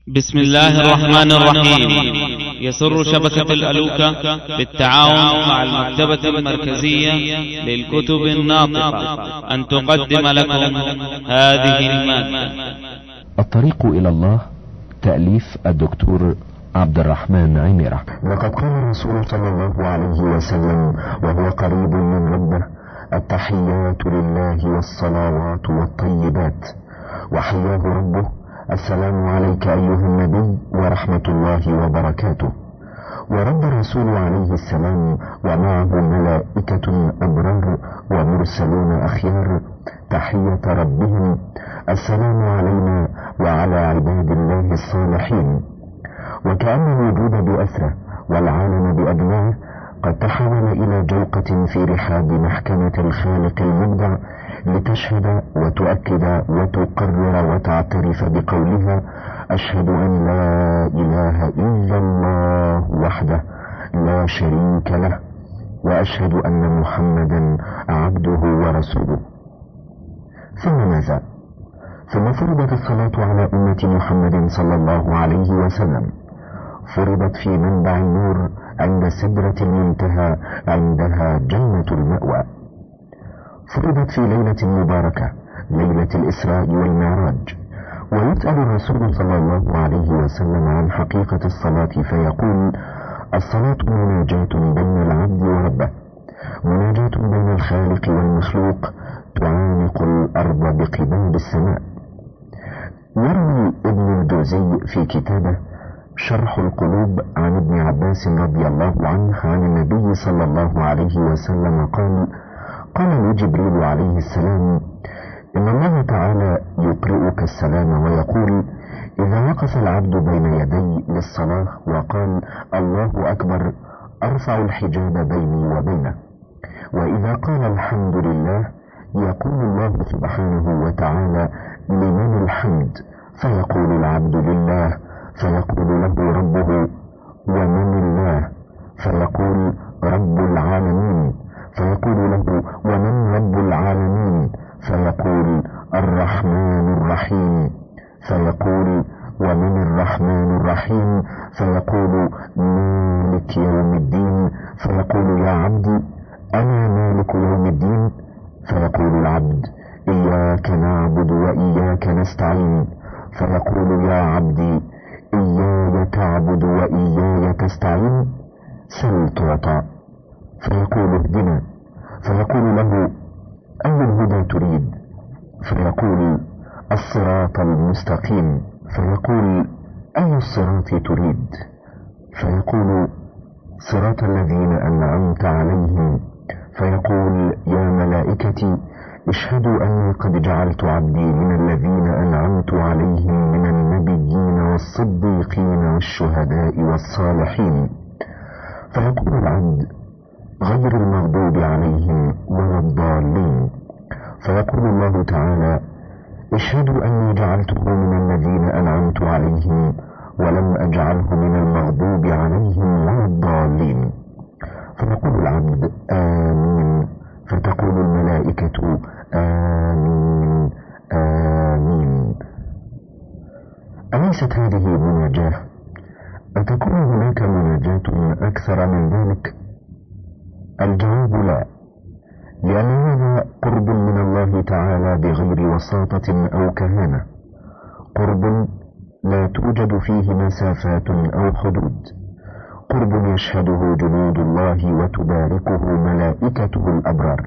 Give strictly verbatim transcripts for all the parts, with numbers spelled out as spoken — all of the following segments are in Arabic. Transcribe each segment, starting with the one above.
بسم الله الرحمن الرحيم. يسر شبكة الألوكة بالتعاون مع المكتبة المركزية للكتب الناطقة أن تقدم لكم هذه المادة. الطريق إلى الله، تأليف الدكتور عبد الرحمن عميرة. لقد قال الرسول صلى الله عليه وسلم وهو قريب من ربه: التحيات لله والصلوات والطيبات. وحياه ربه: السلام عليك أيها النبي ورحمة الله وبركاته. ورد الرسول عليه السلام ومعه ملائكة أبرار ومرسلون أخيار تحية ربهم: السلام علينا وعلى عباد الله الصالحين. وكأن الوجود بأسره والعالم بأجمعه قد تحول إلى جوقة في رحاب محكمة الخالق المبدع لتشهد وتؤكد وتقرر وتعترف بقولها: أشهد أن لا إله إلا الله وحده لا شريك له، وأشهد أن محمدا عبده ورسوله. ثم ماذا؟ ثم فرضت الصلاة على أمة محمد صلى الله عليه وسلم، فرضت في منبع النور عند سدرة المنتهى، عندها جنة المأوى. فرضت في ليلة مباركة، ليلة الإسراء والمعراج. ويسأل الرسول صلى الله عليه وسلم عن حقيقة الصلاة فيقول: الصلاة مناجاة بين العبد وربه، مناجاة بين الخالق والمخلوق، تعانق الأرض بقباب السماء. يروي ابن الجوزي في كتابه شرح القلوب عن ابن عباس رضي الله عنه عن النبي صلى الله عليه وسلم قال: قال لي جبريل عليه السلام: إن الله تعالى يقرئك السلام ويقول: إذا وقف العبد بين يدي للصلاة وقال الله أكبر أرفع الحجاب بيني وبينه. وإذا قال الحمد لله يقول الله سبحانه وتعالى: لمن الحمد؟ فيقول العبد: لله. فيقول له ربه: ومن الله؟ فيقول: رب العالمين. فيقول له: ومن رب العالمين؟ فيقول: الرحمن الرحيم. فيقول: ومن الرحمن الرحيم؟ فيقول: مالك يوم الدين. فيقول: يا عبدي أنا مالك يوم الدين. فيقول العبد: إياك نعبد وإياك نستعين. فيقول: يا عبدي إياي تعبد وإياي تستعين، سل تعطى. فيقول: اهدنا. فيقول له: أي الهدى تريد؟ فيقول: الصراط المستقيم. فيقول: أي الصراط تريد؟ فيقول: صراط الذين أنعمت عليهم. فيقول: يا ملائكتي اشهدوا أني قد جعلت عبدي من الذين أنعمت عليهم من النبيين والصديقين والشهداء والصالحين. فيقول العبد: غير المغضوب عليهم ولا الضالين. فيقول الله تعالى: اشهدوا أني جعلته من الذين أنعمت عليهم ولم أجعله من المغضوب عليهم ولا الضالين. فيقول العبد: آمين. فتقول الملائكة: آمين آمين. أليست هذه مناجاة؟ أتكون هناك مناجاة أكثر من ذلك؟ الجواب لا، لأن هذا قرب من الله تعالى بغير وساطة أو كهانة، قرب لا توجد فيه مسافات أو حدود، قرب يشهده جنود الله وتباركه ملائكته الأبرار.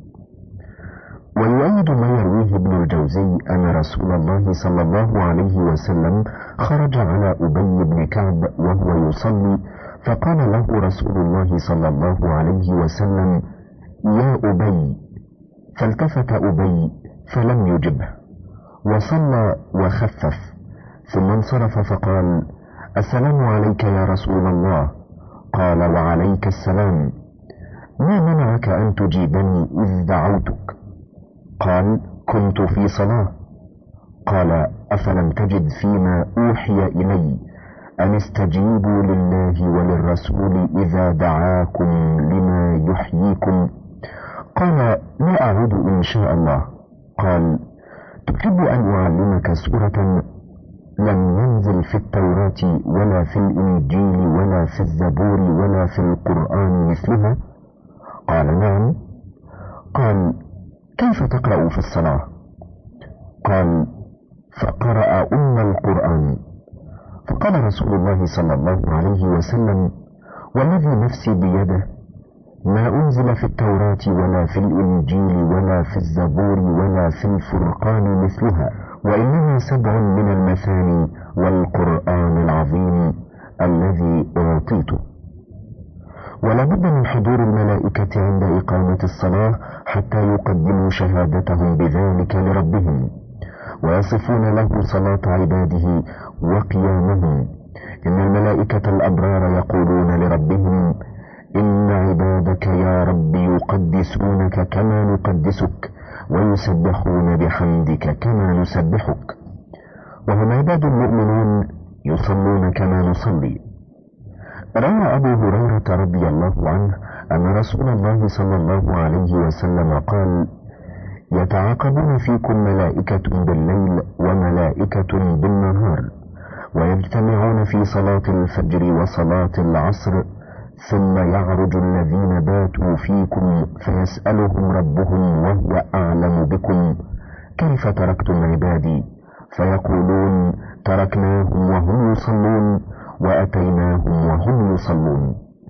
ويؤيد ما يرويه ابن الجوزي أن رسول الله صلى الله عليه وسلم خرج على أبي بن كعب وهو يصلي، فقال له رسول الله صلى الله عليه وسلم: يا أبي. فالتفت أبي فلم يجبه، وصلى وخفف، ثم انصرف فقال: السلام عليك يا رسول الله. قال: وعليك السلام. ما منعك أن تجيبني إذ دعوتك؟ قال: كنت في صلاة. قال: أفلم تجد فيما أوحي إلي أن استجيبوا لله وللرسول إذا دعاكم لما يحييكم؟ قال: لا أعود إن شاء الله. قال: تحب أن أعلمك سورة؟ لم ينزل في التوراة ولا في الإنجيل ولا في الزبور ولا في القرآن مثلها؟ قال نعم. قال كيف تقرأ في الصلاة؟ قال فقرأ أم القرآن. فقال رسول الله صلى الله عليه وسلم والذي نفسي بيده ما أنزل في التوراة ولا في الإنجيل ولا في الزبور ولا في الفرقان مثلها، وإنما سبع من المثاني والقرآن العظيم الذي أعطيته. ولا بد من حضور الملائكة عند إقامة الصلاة حتى يقدموا شهادتهم بذلك لربهم، ويصفون له صلاة عباده وقيامهم. إن الملائكة الأبرار يقولون لربهم إن عبادك يا رب يقدسونك كما نقدسك، ويسبحون بحمدك كما نسبحك، وهم عباد المؤمنون يصلون كما نصلي. روى أبو هريرة رضي الله عنه أن رسول الله صلى الله عليه وسلم قال يتعاقبون فيكم ملائكة بالليل وملائكة بالنهار، ويجتمعون في صلاة الفجر وصلاة العصر، ثم يعرج الذين باتوا فيكم فيسألهم ربهم وهو أعلم بكم كيف تركتم عبادي، فيقولون تركناهم وهم يصلون وأتيناهم وهم يصلون.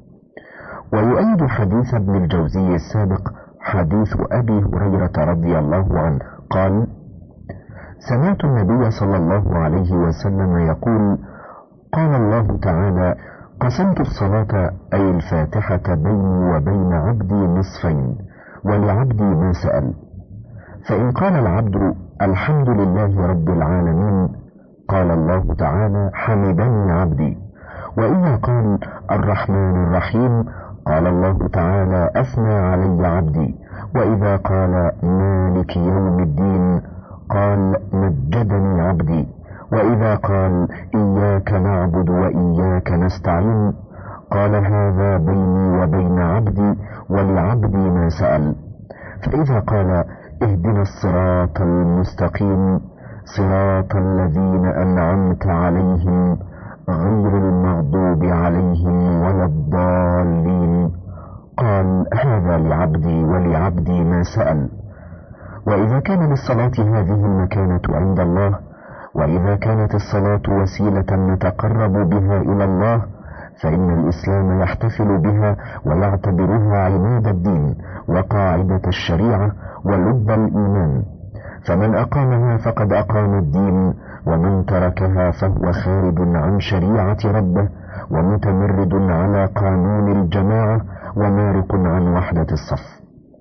ويؤيد حديث ابن الجوزي السابق حديث أبي هريرة رضي الله عنه قال سمعت النبي صلى الله عليه وسلم يقول قال الله تعالى قسمت الصلاة أي الفاتحة بيني وبين عبدي نصفين، ولعبدي ما سأل، فإن قال العبد الحمد لله رب العالمين قال الله تعالى حمدني عبدي، وإذا قال الرحمن الرحيم قال الله تعالى أثنى علي عبدي، وإذا قال مالك يوم الدين قال مجدني عبدي، وإذا قال إياك نعبد وإياك نستعين قال هذا بيني وبين عبدي ولعبدي ما سأل، فإذا قال اهدنا الصراط المستقيم صراط الذين أنعمت عليهم غير المغضوب عليهم ولا الضالين قال هذا لعبدي ولعبدي ما سأل. وإذا كان للصلاة هذه المكانة عند الله، وإذا كانت الصلاة وسيلة نتقرب بها إلى الله، فإن الإسلام يحتفل بها ويعتبرها عماد الدين وقاعدة الشريعة ولب الإيمان، فمن أقامها فقد أقام الدين، ومن تركها فهو خارج عن شريعة ربه ومتمرد على قانون الجماعة ومارق عن وحدة الصف.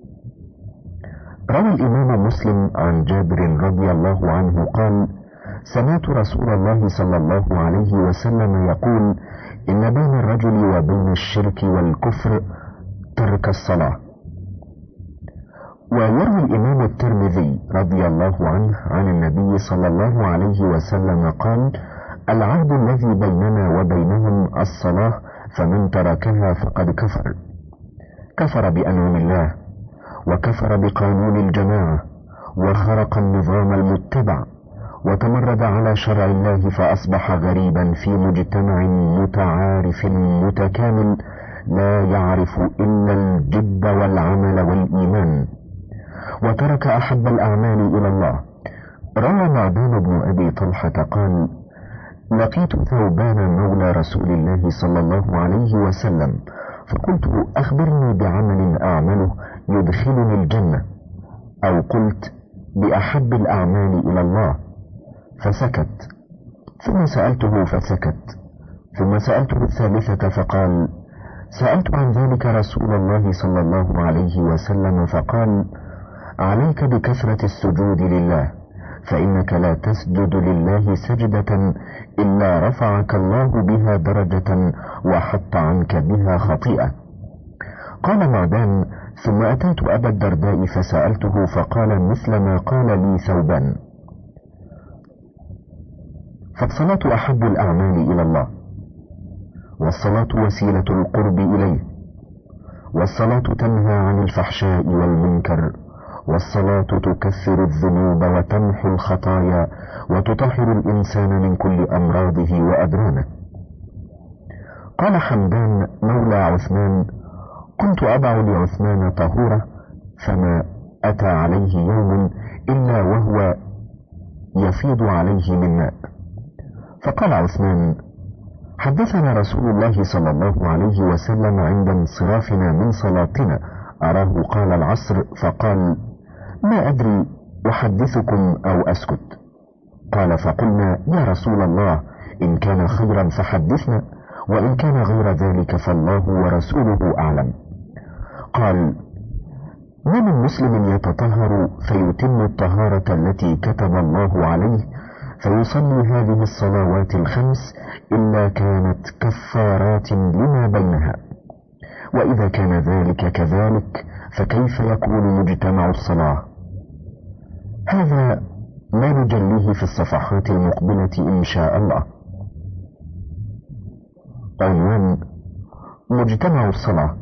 روى الإمام مسلم عن جابر رضي الله عنه قال سمعت رسول الله صلى الله عليه وسلم يقول إن بين الرجل وبين الشرك والكفر ترك الصلاة. ويروي الإمام الترمذي رضي الله عنه عن النبي صلى الله عليه وسلم قال العهد الذي بيننا وبينهم الصلاة، فمن تركها فقد كفر كفر بأنعم الله، وكفر بقانون الجماعة، وخرق النظام المتبع، وتمرد على شرع الله، فأصبح غريبا في مجتمع متعارف متكامل لا يعرف إلا الجد والعمل والإيمان، وترك أحب الأعمال إلى الله. روى معدان بن أبي طلحة قال لقيت ثوبان مولى رسول الله صلى الله عليه وسلم، فقلت أخبرني بعمل أعمله يدخلني الجنة، أو قلت بأحب الأعمال إلى الله، فسكت، ثم سألته فسكت، ثم سألته الثالثة فقال سألت عن ذلك رسول الله صلى الله عليه وسلم فقال عليك بكثرة السجود لله، فإنك لا تسجد لله سجدة إلا رفعك الله بها درجة وحط عنك بها خطيئة. قال معدان ثم أتيت أبا الدرداء فسألته فقال مثل ما قال لي ثوبان. فالصلاة أحب الأعمال إلى الله، والصلاة وسيلة القرب إليه، والصلاة تنهى عن الفحشاء والمنكر، والصلاة تكفر الذنوب وتمحو الخطايا وتطهر الإنسان من كل أمراضه وأدرانه. قال حمدان مولى عثمان: كنت أضع لعثمان طهورة فما أتى عليه يوم إلا وهو يفيض عليه من ماء. فقال عثمان: حدثنا رسول الله صلى الله عليه وسلم عند انصرافنا من صلاتنا أراه قال العصر، فقال: ما أدري أحدثكم أو أسكت. قال: فقلنا: يا رسول الله، إن كان خيرا فحدثنا، وإن كان غير ذلك فالله ورسوله أعلم. قال: ما من مسلم يتطهر فيتم الطهارة التي كتب الله عليه فيصلي هذه الصلوات الخمس إلا كانت كفارات لما بينها، وإذا كان ذلك كذلك فكيف يكون مجتمع الصلاة؟ هذا ما نجليه في الصفحات المقبلة إن شاء الله. عنوان: مجتمع الصلاة.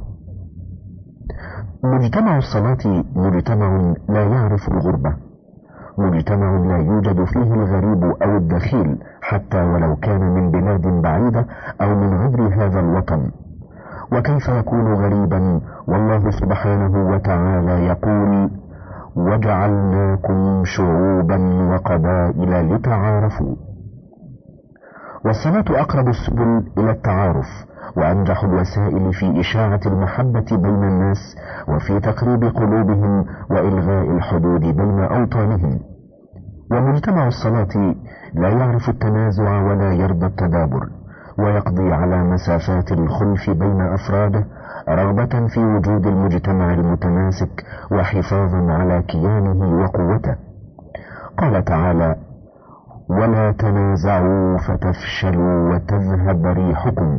مجتمع الصلاة مجتمع لا يعرف الغربة، مجتمع لا يوجد فيه الغريب أو الدخيل حتى ولو كان من بلاد بعيدة أو من غير هذا الوطن. وكيف يكون غريبا والله سبحانه وتعالى يقول: وجعلناكم شعوبا وقبائل لتعارفوا. والصلاة أقرب السبل إلى التعارف، وأنجح الوسائل في إشاعة المحبة بين الناس وفي تقريب قلوبهم وإلغاء الحدود بين أوطانهم. ومجتمع الصلاة لا يعرف التنازع ولا يرضى التدابر، ويقضي على مسافات الخلف بين أفراده رغبة في وجود المجتمع المتماسك وحفاظا على كيانه وقوته. قال تعالى: ولا تنازعوا فتفشلوا وتذهب ريحكم.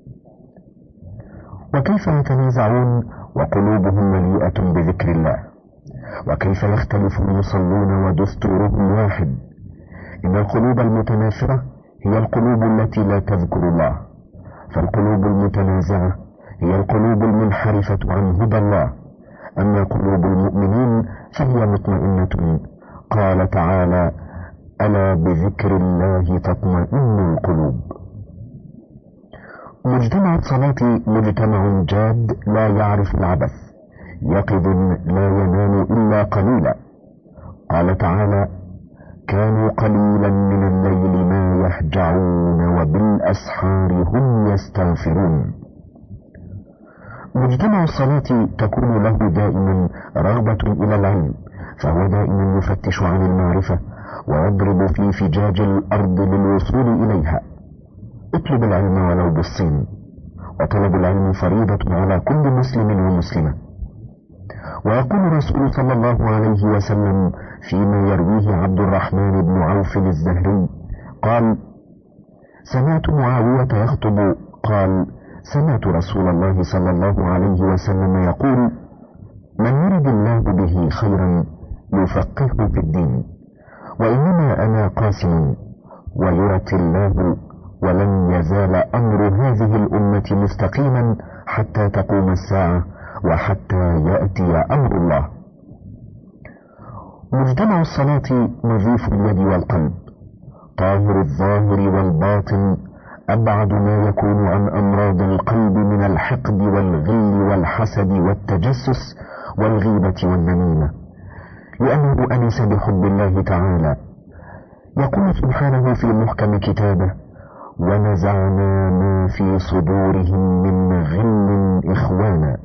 وكيف يتنازعون وقلوبهم مليئة بذكر الله؟ وكيف يختلف المصلون ودستورهم واحد؟ إن القلوب المتنافرة هي القلوب التي لا تذكر الله، فالقلوب المتنازعة هي القلوب المنحرفة عن هدى الله، أما قلوب المؤمنين فهي مطمئنة. قال تعالى: ألا بذكر الله تطمئن القلوب. مجتمع الصلاة مجتمع جاد لا يعرف العبث، يقظ لا ينام إلا قليلا. قال تعالى: كانوا قليلا من الليل ما يهجعون وبالأسحار هم يستغفرون. مجتمع الصلاة تكون له دائما رغبة إلى العلم، فهو دائما يفتش عن المعرفة ويضرب في فجاج الأرض للوصول إليها. اطلب العلم ولو بالصين، وطلب العلم فريضة على كل مسلم ومسلمة. ويقول الرسول صلى الله عليه وسلم فيما يرويه عبد الرحمن بن عوف الزهري قال: سمعت معاوية يخطب قال: سمعت رسول الله صلى الله عليه وسلم يقول: من يرد الله به خيرا يفقهه في الدين، وإنما أنا قاسم ويرت الله، ولن يزال أمر هذه الأمة مستقيما حتى تقوم الساعة وحتى يأتي أمر الله. مجتمع الصلاة نظيف اليد والقلب، طاهر الظاهر والباطن، أبعد ما يكون عن أمراض القلب من الحقد والغل والحسد والتجسس والغيبة والنميمة، لأنه أنس بحب الله تعالى. يقول سبحانه في محكم كتابه: ونزعنا ما في صدورهم من غل إخوانا.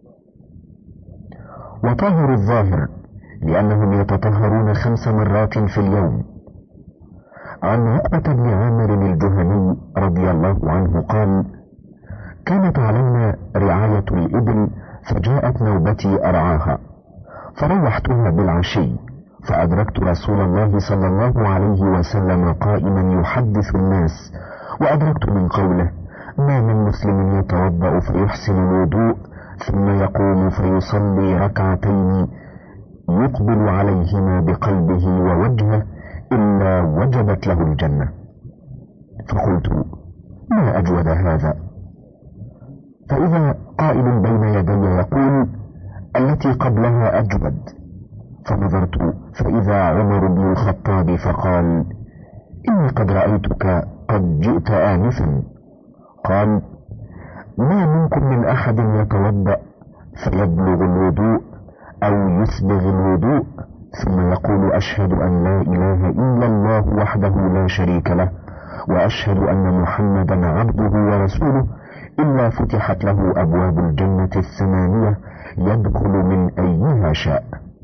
وطاهر الظاهر لأنهم يتطهرون خمس مرات في اليوم. عن عقبة بن عامر الجهني رضي الله عنه قال: كانت علينا رعاية الإبل، فجاءت نوبتي أرعاها، فروحتها بالعشي، فأدركت رسول الله صلى الله عليه وسلم قائما يحدث الناس، وأدركت من قوله: ما من مسلم يتوضأ فيحسن الوضوء ثم يقوم فيصلي ركعتين يقبل عليهما بقلبه ووجهه إلا وجبت له الجنة. فقلت: ما أجود هذا؟ فإذا قائل بين يدي يقول: التي قبلها أجود. فنظرت فإذا عمر بن الخطاب فقال: إني قد رأيتك قد جئت آنفا. قال: ما منكم من أحد يتوضأ فيبلغ الوضوء أو يسبغ الوضوء ثم يقول: أشهد أن لا إله إلا الله وحده لا شريك له وأشهد أن محمدا عبده ورسوله، إلا فتحت له أبواب الجنة الثمانية يدخل من أيها شاء.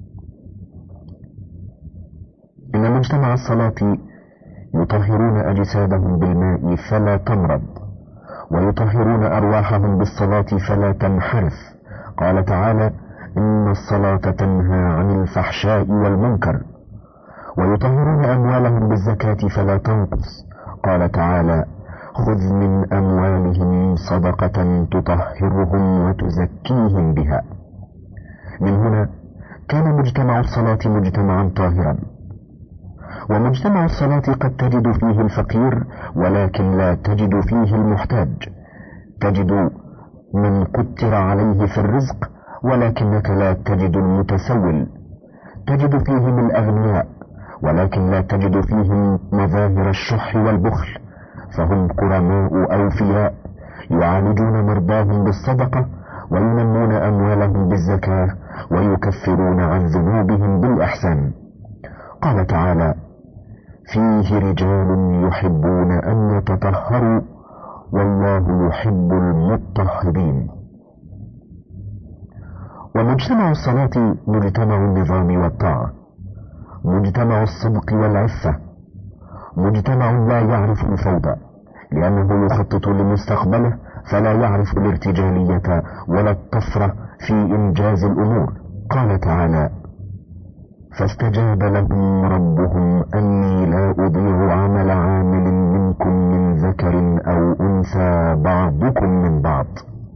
إن مجتمع الصلاة يطهرون أجسادهم بالماء فلا تمرض، ويطهرون أرواحهم بالصلاة فلا تنحرف. قال تعالى: إن الصلاة تنهى عن الفحشاء والمنكر. ويطهرون أموالهم بالزكاة فلا تنقص. قال تعالى: خذ من أموالهم صدقة تطهرهم وتزكيهم بها. من هنا كان مجتمع الصلاة مجتمعا طاهرا. ومجتمع الصلاة قد تجد فيه الفقير ولكن لا تجد فيه المحتاج، تجد من قتر عليه في الرزق ولكنك لا تجد المتسول، تجد فيهم الأغنياء ولكن لا تجد فيهم مظاهر الشح والبخل، فهم كرماء أوفياء يعالجون مرضاهم بالصدقة وينمون أموالهم بالزكاة ويكفرون عن ذنوبهم بالإحسان. قال تعالى: فيه رجال يحبون أن يتطهروا والله يحب المطهرين. ومجتمع الصلاة مجتمع النظام والطاعة، مجتمع الصدق والعفة، مجتمع لا يعرف الفوضى لأنه يخطط لمستقبله فلا يعرف الارتجالية ولا الطفرة في إنجاز الأمور. قال تعالى: فاستجاب لهم ربهم أني لا أضيع عمل عامل منكم من ذكر أو أنثى بعضكم من بعض.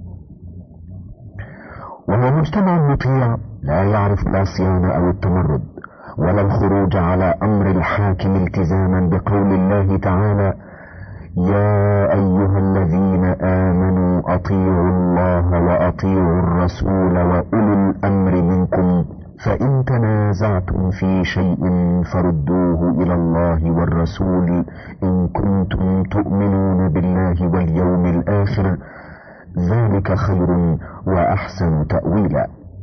وهو مجتمع مطيع لا يعرف العصيان أو التمرد ولا الخروج على أمر الحاكم التزاما بقول الله تعالى: يا أيها الذين آمنوا أطيعوا الله وأطيعوا الرسول وأولي الأمر منكم فإن تنازعتم في شيء فردوه إلى الله والرسول إن كنتم تؤمنون بالله واليوم الآخر ذلك خير وأحسن تأويلا.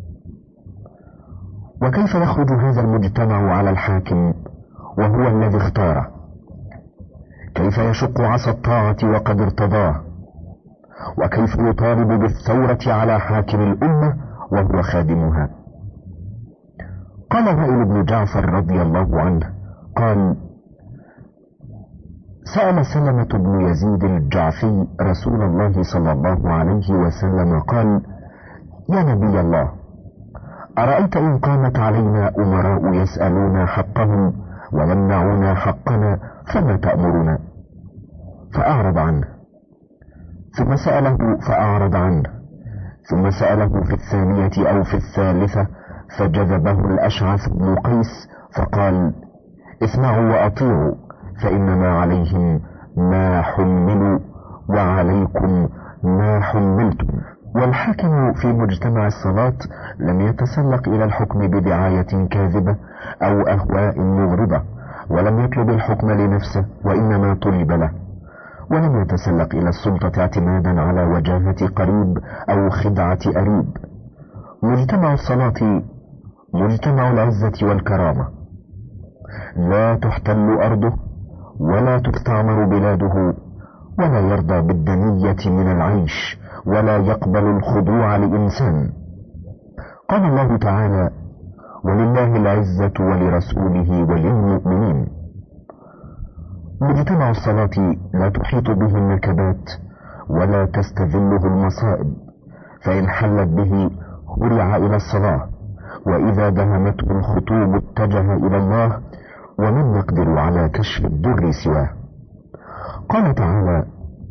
وكيف يخرج هذا المجتمع على الحاكم وهو الذي اختاره؟ كيف يشق عصا الطاعة وقد ارتضاه؟ وكيف يطالب بالثورة على حاكم الأمة وهو خادمها؟ قال وائل بن جعفر رضي الله عنه قال: سأل سلمة بن يزيد الجعفي رسول الله صلى الله عليه وسلم قال: يا نبي الله، أرأيت إن قامت علينا أمراء يسألون حقهم ويمنعون حقنا فما تأمرنا؟ فأعرض عنه. ثم سأله فأعرض عنه. ثم سأله في الثانية أو في الثالثة فجذبه الأشعث بن قيس فقال: اسمعوا وأطيعوا فإنما عليهم ما حملوا وعليكم ما حملتم. والحاكم في مجتمع الصلاة لم يتسلق إلى الحكم بدعاية كاذبة أو أهواء مغرضة، ولم يطلب الحكم لنفسه وإنما طلب له، ولم يتسلق إلى السلطة اعتمادا على وجاهة قريب أو خدعة أريب. مجتمع الصلاة مجتمع العزة والكرامة، لا تحتل أرضه ولا تستعمر بلاده، ولا يرضى بالدنية من العيش، ولا يقبل الخضوع لإنسان. قال الله تعالى: ولله العزة ولرسوله وللمؤمنين. مجتمع الصلاة لا تحيط به النكبات ولا تستذله المصائب، فإن حلت به هرع إلى الصلاة، وإذا دهمته الخطوب اتجه إلى الله، ومن يقدر على كشف الضر سواه. قال تعالى: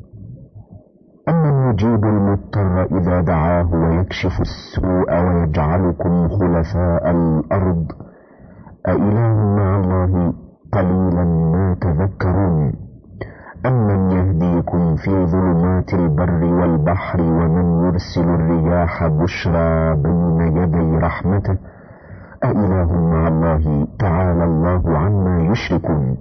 أمن يجيب المضطر إذا دعاه ويكشف السوء ويجعلكم خلفاء الأرض أإله مع الله قليلا ما تذكرون. أمن يهديكم في ظلمات البر والبحر ومن يرسل الرياح بشرى بين يدي رحمته أإله مع الله تعالى الله عما يشركون.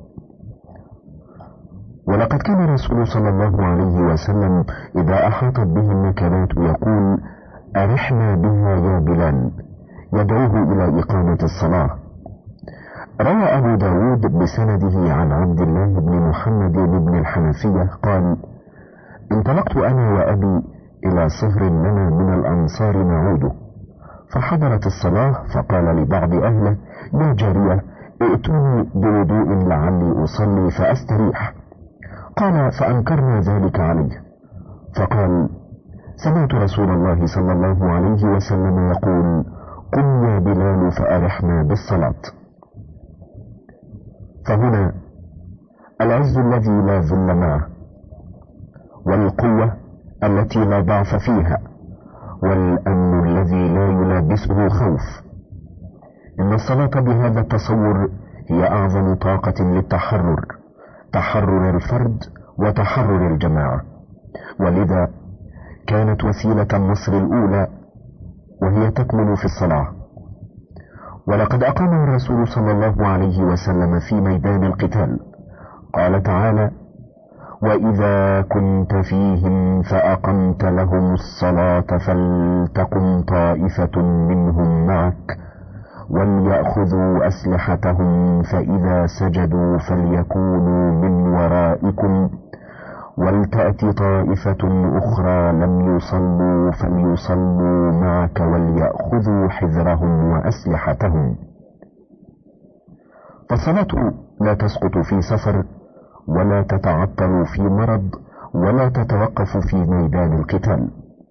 ولقد كان الرسول صلى الله عليه وسلم إذا أحاطت به النكبات يقول: أرحنا بها يا بلال، يدعوه إلى إقامة الصلاة. روى أبو داود بسنده عن عبد الله بن محمد بن الحنفية قال: انطلقت أنا وأبي إلى صهر لنا من الأنصار نعوده، فحضرت الصلاة فقال لبعض أهله: يا جارية ائتوني بوضوء لعلي أصلي فأستريح. قال: فأنكرنا ذلك عليه، فقال: سمعت رسول الله صلى الله عليه وسلم يقول: قم يا بلال فأرحنا بالصلاة. فهنا العز الذي لا ذل معه، والقوة التي لا ضعف فيها، والأمن الذي لا يلابسه خوف. إن الصلاة بهذا التصور هي أعظم طاقة للتحرر، تحرر الفرد وتحرر الجماعة، ولذا كانت وسيلة النصر الأولى وهي تكمن في الصلاة. ولقد أقام الرسول صلى الله عليه وسلم في ميدان القتال. قال تعالى: وإذا كنت فيهم فأقمت لهم الصلاة فلتقم طائفة منهم معك وليأخذوا أسلحتهم فإذا سجدوا فليكونوا من ورائكم ولتأت طائفة أخرى لم يصلوا فليصلوا معك وليأخذوا حذرهم وأسلحتهم. فالصلاة لا تسقط في سفر، ولا تتعطل في مرض، ولا تتوقف في ميدان القتال.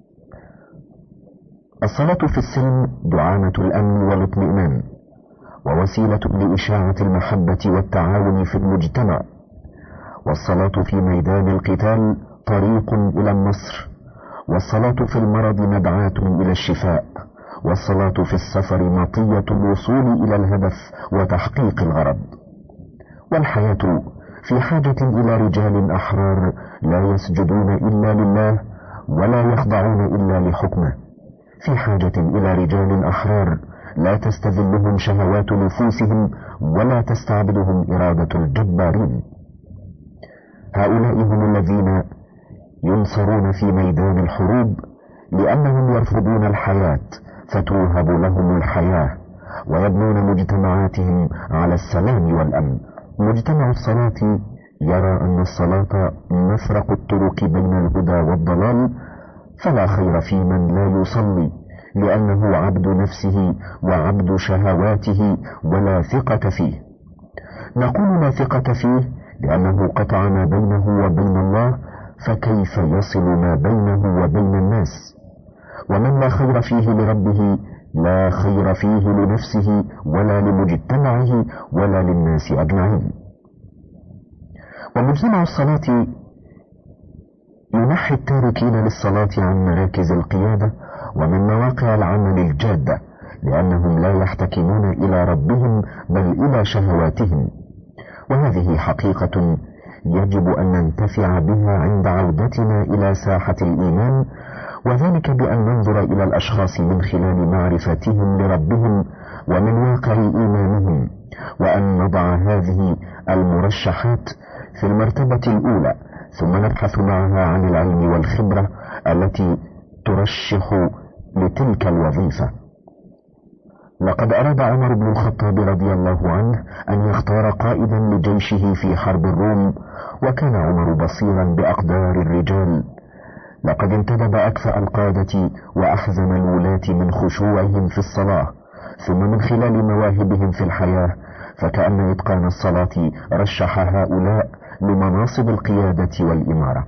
الصلاة في السلم دعامة الأمن والاطمئنان، ووسيلة لإشاعة المحبة والتعاون في المجتمع. والصلاة في ميدان القتال طريق إلى النصر، والصلاة في المرض مدعاة إلى الشفاء، والصلاة في السفر مطية الوصول إلى الهدف وتحقيق الغرض. والحياة في حاجة إلى رجال أحرار لا يسجدون إلا لله ولا يخضعون إلا لحكمه، في حاجة إلى رجال أحرار لا تستذلهم شهوات نفوسهم ولا تستعبدهم إرادة الجبارين. هؤلاء هم الذين ينصرون في ميدان الحروب لأنهم يرفضون الحياة فتوهب لهم الحياة، ويبنون مجتمعاتهم على السلام والأمن. مجتمع الصلاة يرى أن الصلاة مفرق الطرق بين الهدى والضلال، فلا خير في من لا يصلي لأنه عبد نفسه وعبد شهواته ولا ثقة فيه. نقول لا ثقة فيه لأنه قطع ما بينه وبين الله، فكيف يصل ما بينه وبين الناس؟ ومن لا خير فيه لربه لا خير فيه لنفسه ولا لمجتمعه ولا للناس أجمعين. ومجتمع الصلاة ينحي التاركين للصلاة عن مراكز القيادة ومن مواقع العمل الجادة، لأنهم لا يحتكمون إلى ربهم بل إلى شهواتهم. وهذه حقيقة يجب أن ننتفع بها عند عودتنا إلى ساحة الإيمان، وذلك بأن ننظر إلى الأشخاص من خلال معرفتهم لربهم ومن واقع إيمانهم، وأن نضع هذه المرشحات في المرتبة الأولى، ثم نبحث معها عن العلم والخبرة التي ترشح لتلك الوظيفة. لقد أراد عمر بن الخطاب رضي الله عنه أن يختار قائدا لجيشه في حرب الروم، وكان عمر بصيرا بأقدار الرجال. لقد انتدب أكفأ القادة وأحزم الولاة من خشوعهم في الصلاة، ثم من خلال مواهبهم في الحياة، فكأن إتقان الصلاة رشح هؤلاء لمناصب القيادة والإمارة.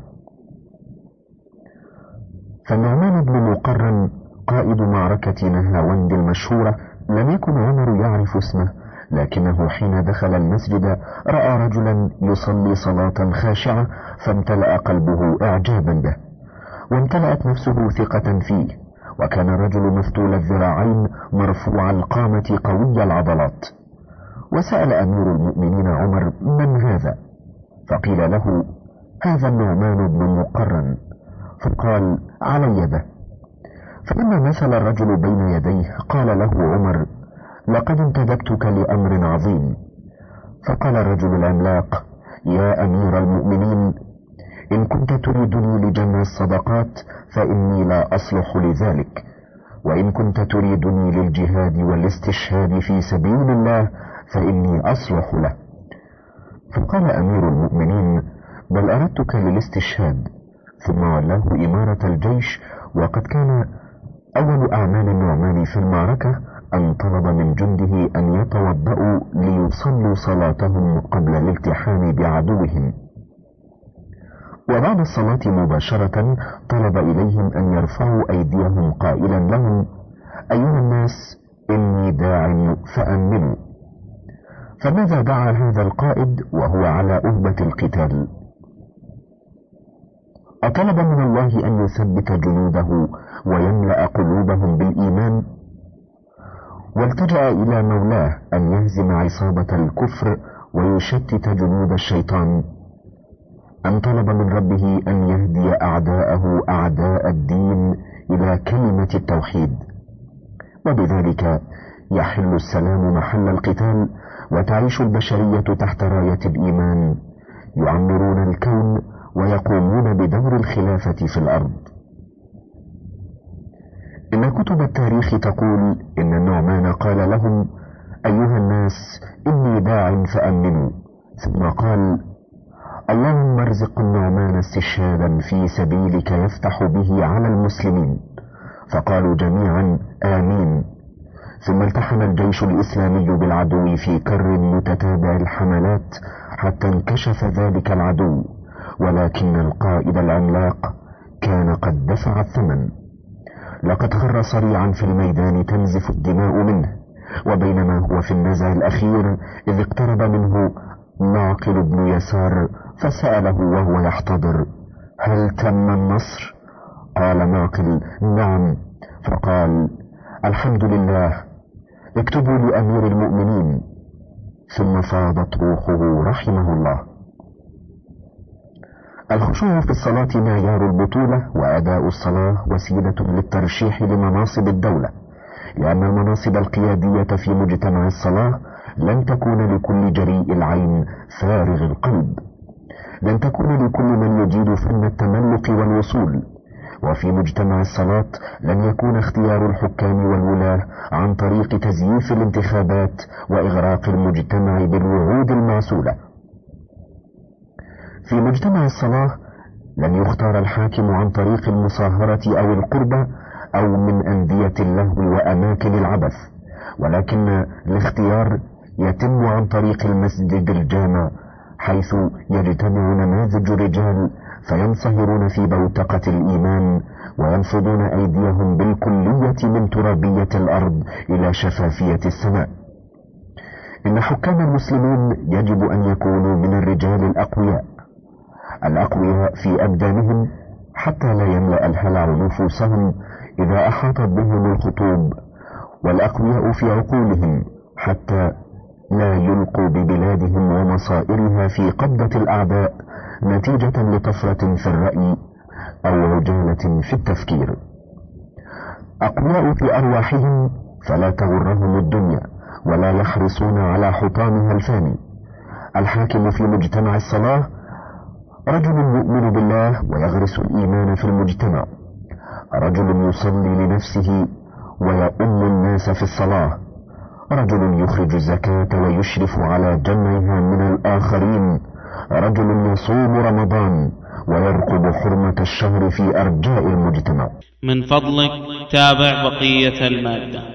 فالنعمان بن مقرن قائد معركة نهاوند المشهورة لم يكن عمر يعرف اسمه، لكنه حين دخل المسجد رأى رجلا يصلي صلاة خاشعة فامتلأ قلبه إعجابا به، وامتلأت نفسه ثقة فيه. وكان الرجل مفتول الذراعين مرفوع القامة قوي العضلات. وسأل أمير المؤمنين عمر: من هذا؟ فقيل له: هذا النعمان بن مقرن. فقال: علي به. فلما مثل الرجل بين يديه قال له عمر: لقد انتدبتك لأمر عظيم. فقال الرجل العملاق: يا أمير المؤمنين، إن كنت تريدني لجمع الصدقات فإني لا أصلح لذلك، وإن كنت تريدني للجهاد والاستشهاد في سبيل الله فإني أصلح له. فقال أمير المؤمنين: بل أردتك للاستشهاد. ثم ولاه إمارة الجيش، وقد كان أول أعمال النعمان في المعركة أن طلب من جنده أن يتوضأوا ليصلوا صلاتهم قبل الالتحام بعدوهم، وبعد الصلاة مباشرة طلب إليهم أن يرفعوا أيديهم قائلا لهم: أيها الناس، إني داع فأمنوا. فماذا دعا هذا القائد وهو على أهبة القتال؟ أطلب من الله أن يثبت جنوده ويملأ قلوبهم بالإيمان، والتجأ إلى مولاه أن يهزم عصابة الكفر ويشتت جنود الشيطان، أن طلب من ربه أن يهدي أعداءه أعداء الدين إلى كلمة التوحيد، وبذلك يحل السلام محل القتال، وتعيش البشرية تحت راية الإيمان، يعمرون الكون ويقومون بدور الخلافة في الأرض. إن كتب التاريخ تقول إن النعمان قال لهم: أيها الناس، إني داع فأمنوا. ثم قال: اللهم ارزق النعمان استشهادا في سبيلك يفتح به على المسلمين. فقالوا جميعا: آمين. ثم التحم الجيش الإسلامي بالعدو في كر متتابع الحملات حتى انكشف ذلك العدو، ولكن القائد العملاق كان قد دفع الثمن. لقد خر صريعا في الميدان تنزف الدماء منه، وبينما هو في النزع الأخير إذ اقترب منه معقل بن يسار فسأله وهو يحتضر: هل تم النصر؟ قال معقل: نعم. فقال: الحمد لله، اكتبوا لأمير المؤمنين. ثم فاضت روحه رحمه الله. الخشوع في الصلاة معيار البطولة، وأداء الصلاة وسيلة للترشيح لمناصب الدولة، لأن المناصب القيادية في مجتمع الصلاة لن تكون لكل جريء العين فارغ القلب، لن تكون لكل من يجيد فن التملق والوصول. وفي مجتمع الصلاة لن يكون اختيار الحكام والولاة عن طريق تزييف الانتخابات وإغراق المجتمع بالوعود المعسولة. في مجتمع الصلاة لن يختار الحاكم عن طريق المصاهرة أو القربة أو من أندية اللهو وأماكن العبث، ولكن الاختيار يتم عن طريق المسجد الجامع، حيث يجتمع نماذج رجال فينصهرون في بوتقة الإيمان وينفضون أيديهم بالكلية من ترابية الأرض إلى شفافية السماء. إن حكام المسلمين يجب أن يكونوا من الرجال الأقوياء، الأقوياء في أبدانهم حتى لا يملأ الهلع نفوسهم إذا أحاطت بهم الخطوب، والأقوياء في عقولهم حتى لا يلقوا ببلادهم ومصائرها في قبضة الأعداء نتيجة لطفرة في الرأي أو عجالة في التفكير. أقوياء في أرواحهم فلا تغرهم الدنيا ولا يحرصون على حطامها الفاني. الحاكم في مجتمع الصلاة رجل يؤمن بالله ويغرس الإيمان في المجتمع، رجل يصلي لنفسه ويؤم الناس في الصلاة، رجل يخرج الزكاة ويشرف على جمعها من الآخرين، رجل يصوم رمضان ويرقب حرمة الشهر في أرجاء المجتمع. من فضلك تابع بقية المادة.